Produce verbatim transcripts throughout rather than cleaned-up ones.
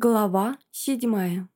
Глава седьмая.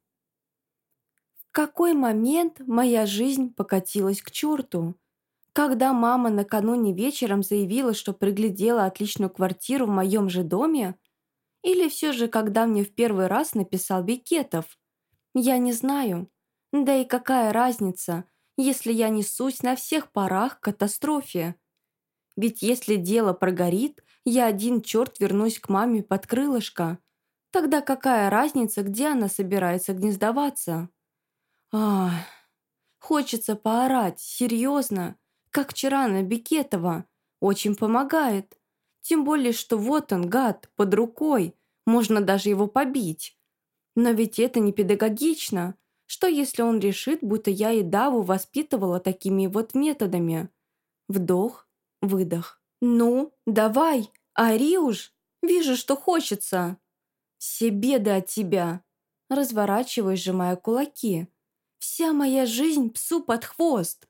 В какой момент моя жизнь покатилась к черту? Когда мама накануне вечером заявила, что приглядела отличную квартиру в моем же доме? Или все же, когда мне в первый раз написал Бекетов? Я не знаю. Да и какая разница, если я несусь на всех парах к катастрофе? Ведь если дело прогорит, я один черт вернусь к маме под крылышко. Тогда какая разница, где она собирается гнездоваться? Ах, хочется поорать, серьезно, как вчера на Бекетова. Очень помогает. Тем более, что вот он, гад, под рукой. Можно даже его побить. Но ведь это не педагогично. Что если он решит, будто я и Даву воспитывала такими вот методами? Вдох, выдох. «Ну, давай, ори уж! Вижу, что хочется!» «Все беды от тебя!» Разворачиваюсь, сжимая кулаки. «Вся моя жизнь псу под хвост!»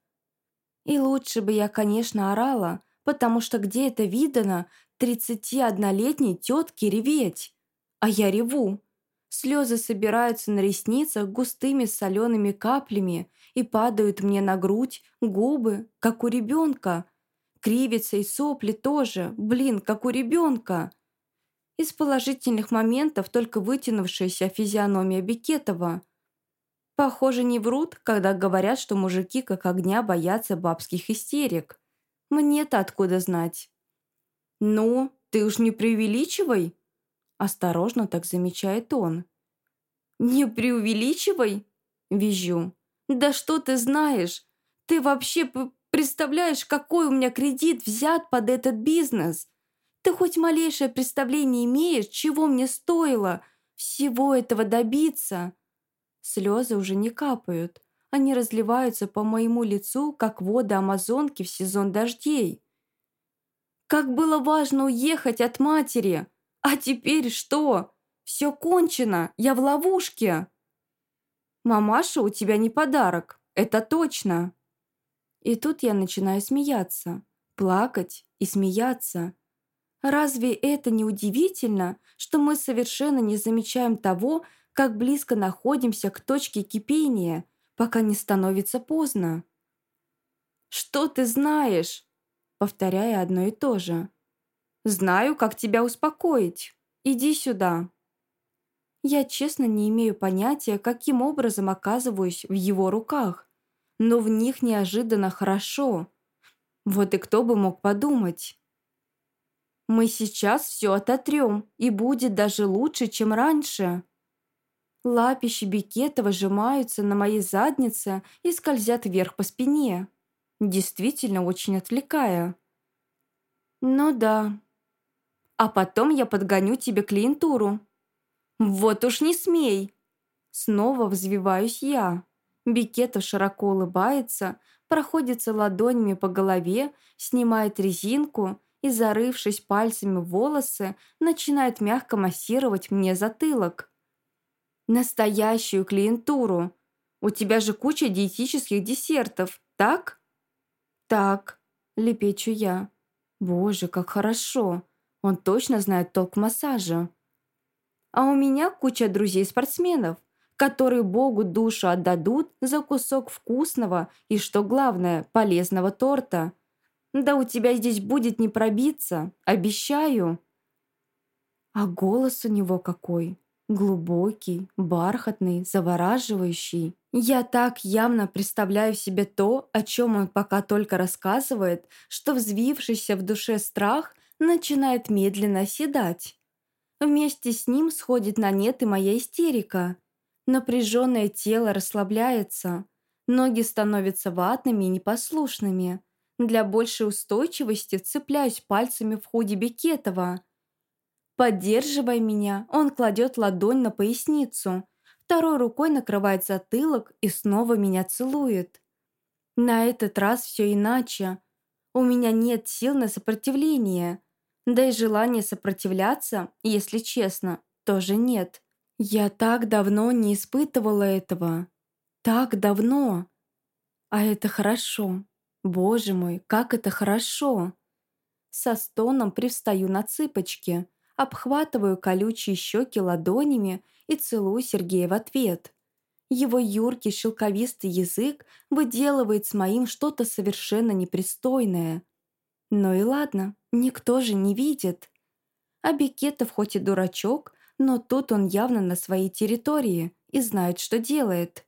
И лучше бы я, конечно, орала, потому что где это видано тридцатиоднолетней тетке реветь? А я реву. Слезы собираются на ресницах густыми солеными каплями и падают мне на грудь, губы, как у ребенка. Кривится и сопли тоже, блин, как у ребенка. Из положительных моментов только вытянувшаяся физиономия Бекетова. Похоже, не врут, когда говорят, что мужики как огня боятся бабских истерик. Мне-то откуда знать? «Ну, ты уж не преувеличивай!» Осторожно так замечает он. «Не преувеличивай?» Визжу. «Да что ты знаешь? Ты вообще п- представляешь, какой у меня кредит взят под этот бизнес? Ты хоть малейшее представление имеешь, чего мне стоило всего этого добиться?» Слезы уже не капают. Они разливаются по моему лицу, как воды Амазонки в сезон дождей. Как было важно уехать от матери! А теперь что? Все кончено, я в ловушке. Мамаша у тебя не подарок, это точно. И тут я начинаю смеяться, плакать и смеяться. Разве это не удивительно, что мы совершенно не замечаем того, как близко находимся к точке кипения, пока не становится поздно? «Что ты знаешь?» Повторяя одно и то же. «Знаю, как тебя успокоить. Иди сюда». Я честно не имею понятия, каким образом оказываюсь в его руках, но в них неожиданно хорошо. Вот и кто бы мог подумать. Мы сейчас все ототрем, и будет даже лучше, чем раньше. Лапищи Бекетова сжимаются на моей заднице и скользят вверх по спине. Действительно очень отвлекая. Ну да. А потом я подгоню тебе клиентуру. Вот уж не смей. Снова взвиваюсь я. Бекетов широко улыбается, проходится ладонями по голове, снимает резинку и, зарывшись пальцами в волосы, начинает мягко массировать мне затылок. Настоящую клиентуру. У тебя же куча диетических десертов, так? Так, лепечу я. Боже, как хорошо. Он точно знает толк в массаже. А у меня куча друзей-спортсменов, которые Богу душу отдадут за кусок вкусного и, что главное, полезного торта. Да у тебя здесь будет не пробиться, обещаю. А голос у него какой! Глубокий, бархатный, завораживающий. Я так явно представляю себе то, о чем он пока только рассказывает, что взвившийся в душе страх начинает медленно оседать. Вместе с ним сходит на нет и моя истерика. Напряженное тело расслабляется, ноги становятся ватными и непослушными. Для большей устойчивости вцепляюсь пальцами в худи Бекетова. Поддерживая меня, он кладет ладонь на поясницу, второй рукой накрывает затылок и снова меня целует. На этот раз все иначе. У меня нет сил на сопротивление. Да и желания сопротивляться, если честно, тоже нет. Я так давно не испытывала этого. Так давно. А это хорошо. Боже мой, как это хорошо. Со стоном привстаю на цыпочки, обхватываю колючие щеки ладонями и целую Сергея в ответ. Его юркий шелковистый язык выделывает с моим что-то совершенно непристойное. Ну и ладно, никто же не видит. А Бекетов хоть и дурачок, но тут он явно на своей территории и знает, что делает.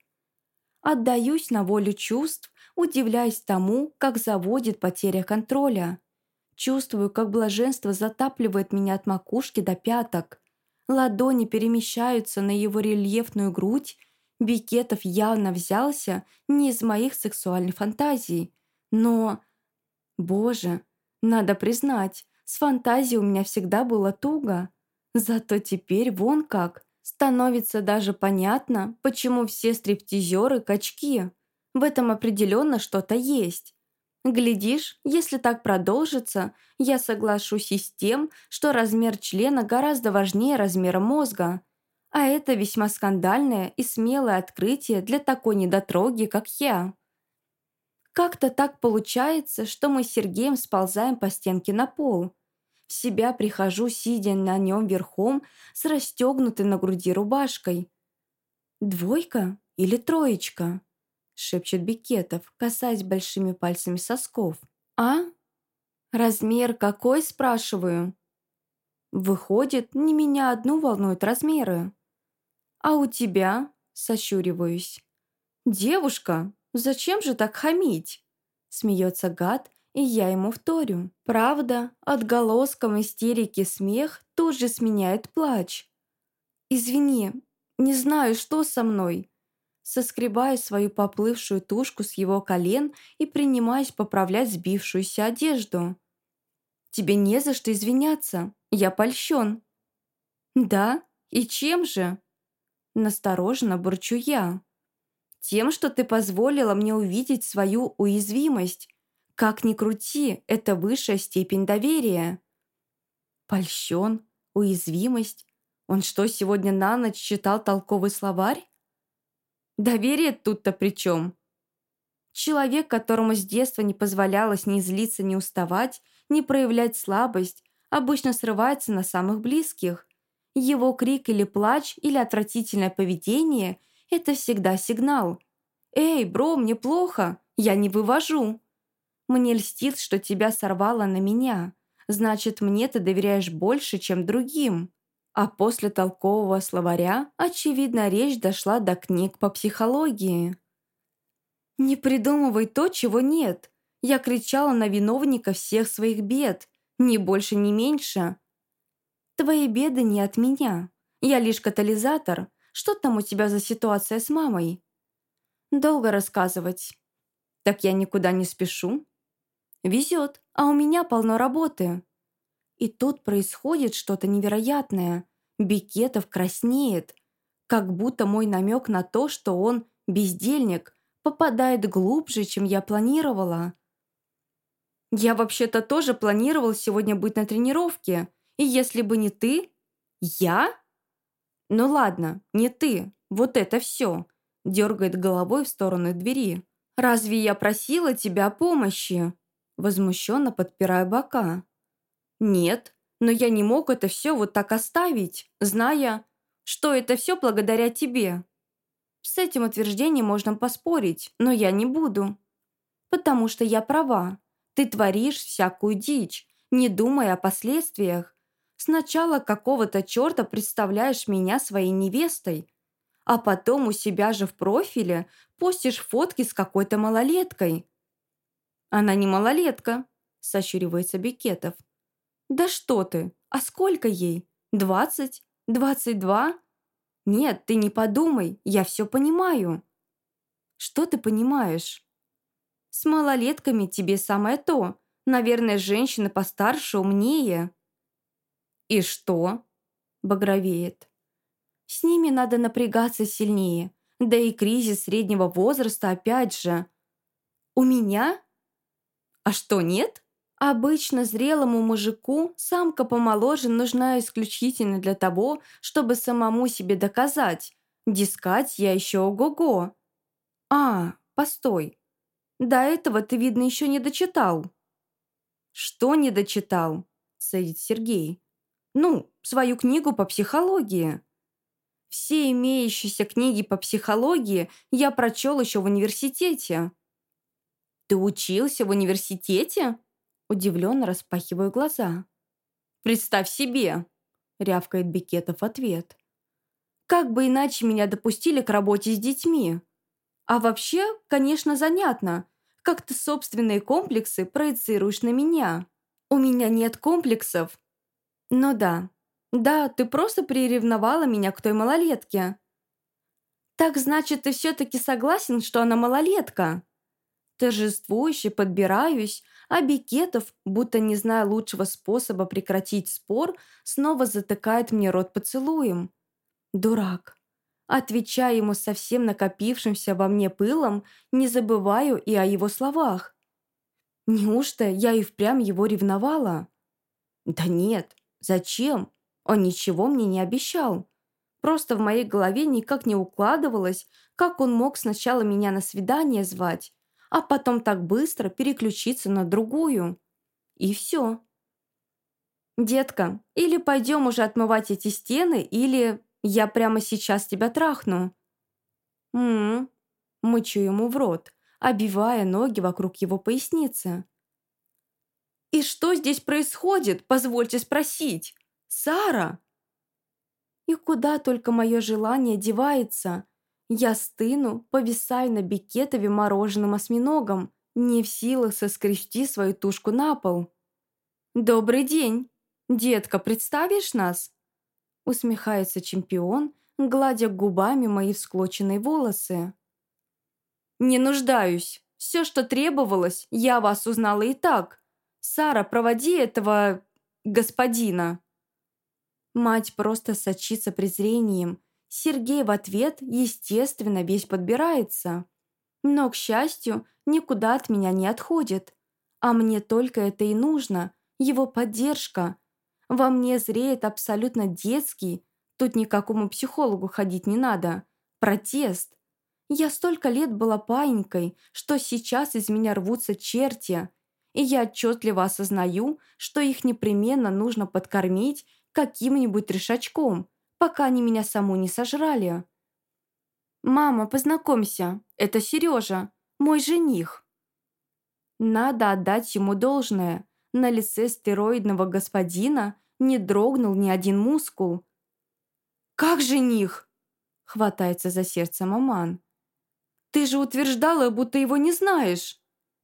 Отдаюсь на волю чувств, удивляясь тому, как заводит потеря контроля. Чувствую, как блаженство затапливает меня от макушки до пяток. Ладони перемещаются на его рельефную грудь. Бекетов явно взялся не из моих сексуальных фантазий. Но, боже, надо признать, с фантазией у меня всегда было туго. Зато теперь вон как. Становится даже понятно, почему все стриптизеры – качки. В этом определенно что-то есть. Глядишь, если так продолжится, я соглашусь и с тем, что размер члена гораздо важнее размера мозга. А это весьма скандальное и смелое открытие для такой недотроги, как я. Как-то так получается, что мы с Сергеем сползаем по стенке на пол. В себя прихожу, сидя на нем верхом, с расстегнутой на груди рубашкой. «Двойка или троечка?» — шепчет Бекетов, касаясь большими пальцами сосков. «А? Размер какой?» — спрашиваю. Выходит, не меня одну волнуют размеры. «А у тебя?» — сощуриваюсь. «Девушка, зачем же так хамить?» — смеется гад, и я ему вторю. Правда, отголоском истерики смех тут же сменяет плач. «Извини, не знаю, что со мной». Соскребаю свою поплывшую тушку с его колен и принимаюсь поправлять сбившуюся одежду. «Тебе не за что извиняться, я польщен». «Да? И чем же?» Настороженно бурчу я. «Тем, что ты позволила мне увидеть свою уязвимость. Как ни крути, это высшая степень доверия». Польщен, уязвимость. Он что, сегодня на ночь читал толковый словарь? Доверие тут-то при чем? Человек, которому с детства не позволялось ни злиться, ни уставать, ни проявлять слабость, обычно срывается на самых близких. Его крик или плач, или отвратительное поведение – это всегда сигнал. «Эй, бро, мне плохо, я не вывожу». Мне льстит, что тебя сорвало на меня. Значит, мне ты доверяешь больше, чем другим. А после толкового словаря, очевидно, речь дошла до книг по психологии. «Не придумывай то, чего нет. Я кричала на виновника всех своих бед. Ни больше, ни меньше. Твои беды не от меня. Я лишь катализатор. Что там у тебя за ситуация с мамой?» «Долго рассказывать». «Так я никуда не спешу». «Везет, а у меня полно работы». И тут происходит что-то невероятное. Бекетов краснеет, как будто мой намек на то, что он бездельник, попадает глубже, чем я планировала. «Я вообще-то тоже планировал сегодня быть на тренировке, и если бы не ты...» «Я?» «Ну ладно, не ты, вот это все», дергает головой в сторону двери. «Разве я просила тебя о помощи?» Возмущенно подпираю бока. «Нет, но я не мог это все вот так оставить, зная, что это все благодаря тебе». С этим утверждением можно поспорить, но я не буду. Потому что я права. Ты творишь всякую дичь, не думая о последствиях. Сначала какого-то черта представляешь меня своей невестой, а потом у себя же в профиле постишь фотки с какой-то малолеткой. «Она не малолетка», – сощуривается Бекетов. «Да что ты! А сколько ей? Двадцать? Двадцать два? Нет, ты не подумай, я все понимаю». «Что ты понимаешь?» «С малолетками тебе самое то. Наверное, женщины постарше, умнее». «И что?» – багровеет. «С ними надо напрягаться сильнее. Да и кризис среднего возраста опять же». «У меня? А что, нет?» Обычно зрелому мужику самка помоложе нужна исключительно для того, чтобы самому себе доказать. Дескать, я еще ого-го. А, постой. До этого ты, видно, еще не дочитал. Что не дочитал? Садит Сергей. Ну, свою книгу по психологии. Все имеющиеся книги по психологии я прочел еще в университете». «Ты учился в университете?» Удивленно распахиваю глаза. «Представь себе!» — рявкает Бекетов в ответ. «Как бы иначе меня допустили к работе с детьми? А вообще, конечно, занятно, как ты собственные комплексы проецируешь на меня. У меня нет комплексов. Но да, да, ты просто приревновала меня к той малолетке. Так значит, ты все-таки согласен, что она малолетка?» Торжествующе подбираюсь, а Бекетов, будто не зная лучшего способа прекратить спор, снова затыкает мне рот поцелуем. Дурак. Отвечая ему совсем накопившимся во мне пылом, не забываю и о его словах. Неужто я и впрямь его ревновала? Да нет, зачем? Он ничего мне не обещал. Просто в моей голове никак не укладывалось, как он мог сначала меня на свидание звать, а потом так быстро переключиться на другую. И все. «Детка, или пойдем уже отмывать эти стены, или я прямо сейчас тебя трахну». «М-м-м», мычу ему в рот, обвивая ноги вокруг его поясницы. «И что здесь происходит, позвольте спросить? Сара?» И куда только мое желание девается. Я стыну, повисаю на Бекетове мороженым осьминогом, не в силах соскрести свою тушку на пол. «Добрый день! Детка, представишь нас?» Усмехается чемпион, гладя губами мои всклоченные волосы. «Не нуждаюсь. Все, что требовалось, я вас узнала и так. Сара, проводи этого... господина». Мать просто сочится презрением. Сергей в ответ, естественно, весь подбирается. Но, к счастью, никуда от меня не отходит. А мне только это и нужно, его поддержка. Во мне зреет абсолютно детский, тут никакому психологу ходить не надо, протест. Я столько лет была паинькой, что сейчас из меня рвутся черти, и я отчетливо осознаю, что их непременно нужно подкормить каким-нибудь трешачком, пока они меня саму не сожрали. «Мама, познакомься, это Сережа, мой жених». Надо отдать ему должное. На лице стероидного господина не дрогнул ни один мускул. «Как жених?» — хватается за сердце маман. «Ты же утверждала, будто его не знаешь».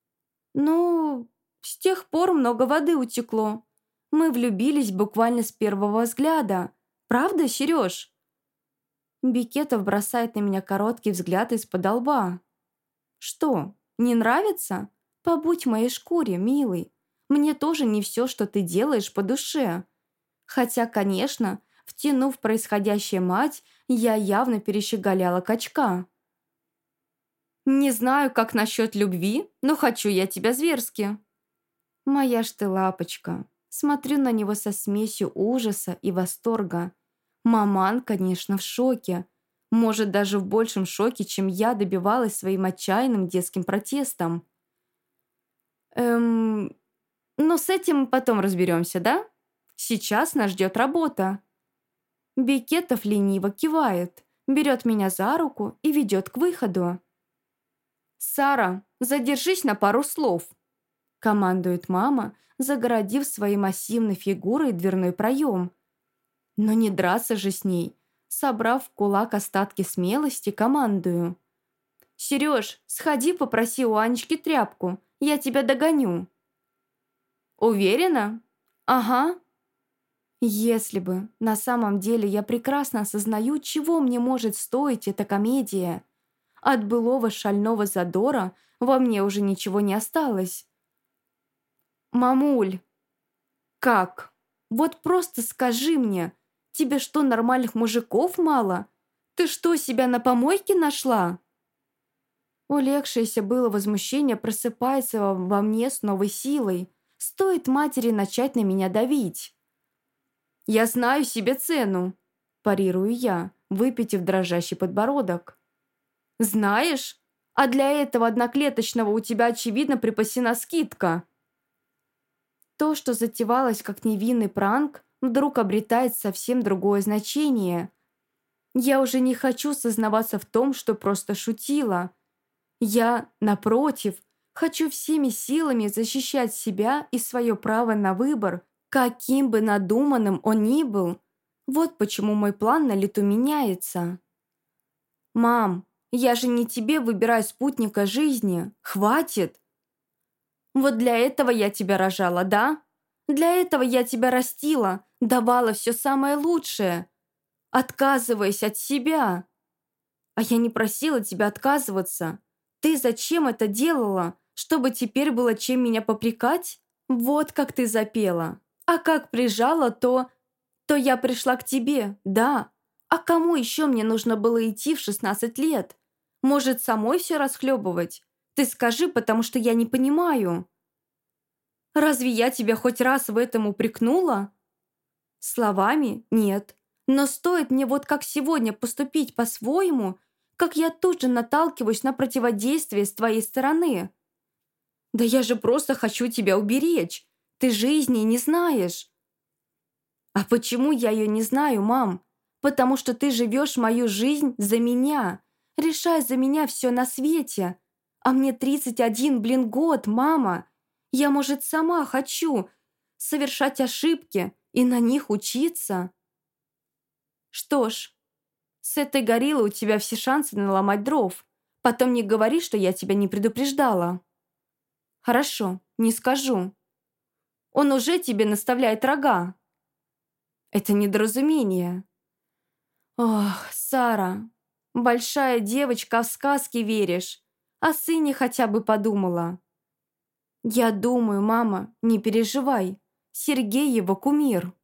«Ну, с тех пор много воды утекло. Мы влюбились буквально с первого взгляда. Правда, Сереж?» Бекетов бросает на меня короткий взгляд из-под лба. «Что, не нравится? Побудь в моей шкуре, милый. Мне тоже не все, что ты делаешь, по душе. Хотя, конечно, втянув происходящее мать, я явно перещеголяла качка. Не знаю, как насчет любви, но хочу я тебя зверски». Моя ж ты лапочка. Смотрю на него со смесью ужаса и восторга. Маман, конечно, в шоке. Может, даже в большем шоке, чем я добивалась своим отчаянным детским протестом. Эм... Но с этим потом разберемся, да? Сейчас нас ждет работа. Бекетов лениво кивает, берет меня за руку и ведет к выходу. «Сара, задержись на пару слов», — командует мама, загородив своей массивной фигурой дверной проем. Но не драться же с ней. Собрав в кулак остатки смелости, командую. «Сереж, сходи попроси у Анечки тряпку, я тебя догоню». «Уверена?» «Ага». Если бы на самом деле я прекрасно осознаю, чего мне может стоить эта комедия. От былого шального задора во мне уже ничего не осталось. «Мамуль!» «Как? Вот просто скажи мне, тебе что, нормальных мужиков мало? Ты что, себя на помойке нашла?» Улегшееся было возмущение просыпается во во мне с новой силой. Стоит матери начать на меня давить. «Я знаю себе цену», – парирую я, выпитив дрожащий подбородок. «Знаешь? А для этого одноклеточного у тебя, очевидно, припасена скидка». То, что затевалось как невинный пранк, вдруг обретает совсем другое значение. Я уже не хочу сознаваться в том, что просто шутила. Я, напротив, хочу всеми силами защищать себя и свое право на выбор, каким бы надуманным он ни был. Вот почему мой план на лету меняется. «Мам, я же не тебе выбираю спутника жизни. Хватит!» «Вот для этого я тебя рожала, да? Для этого я тебя растила, давала все самое лучшее, отказываясь от себя. А я не просила тебя отказываться. Ты зачем это делала? Чтобы теперь было чем меня попрекать? Вот как ты запела. А как прижала, то... То я пришла к тебе, да. А кому еще мне нужно было идти в шестнадцать лет? Может, самой все расхлебывать? Ты скажи, потому что я не понимаю. Разве я тебя хоть раз в этом упрекнула? Словами нет. Но стоит мне вот как сегодня поступить по-своему, как я тут же наталкиваюсь на противодействие с твоей стороны. Да я же просто хочу тебя уберечь. Ты жизни не знаешь. А почему я ее не знаю, мам? Потому что ты живешь мою жизнь за меня. Решай за меня все на свете. А мне тридцать один, блин, год, мама. Я, может, сама хочу совершать ошибки и на них учиться. Что ж, с этой гориллой у тебя все шансы наломать дров. Потом не говори, что я тебя не предупреждала. Хорошо, не скажу. Он уже тебе наставляет рога. Это недоразумение. Ох, Сара, большая девочка, а в сказки веришь. О сыне хотя бы подумала. Я думаю, мама, не переживай. Сергей его кумир.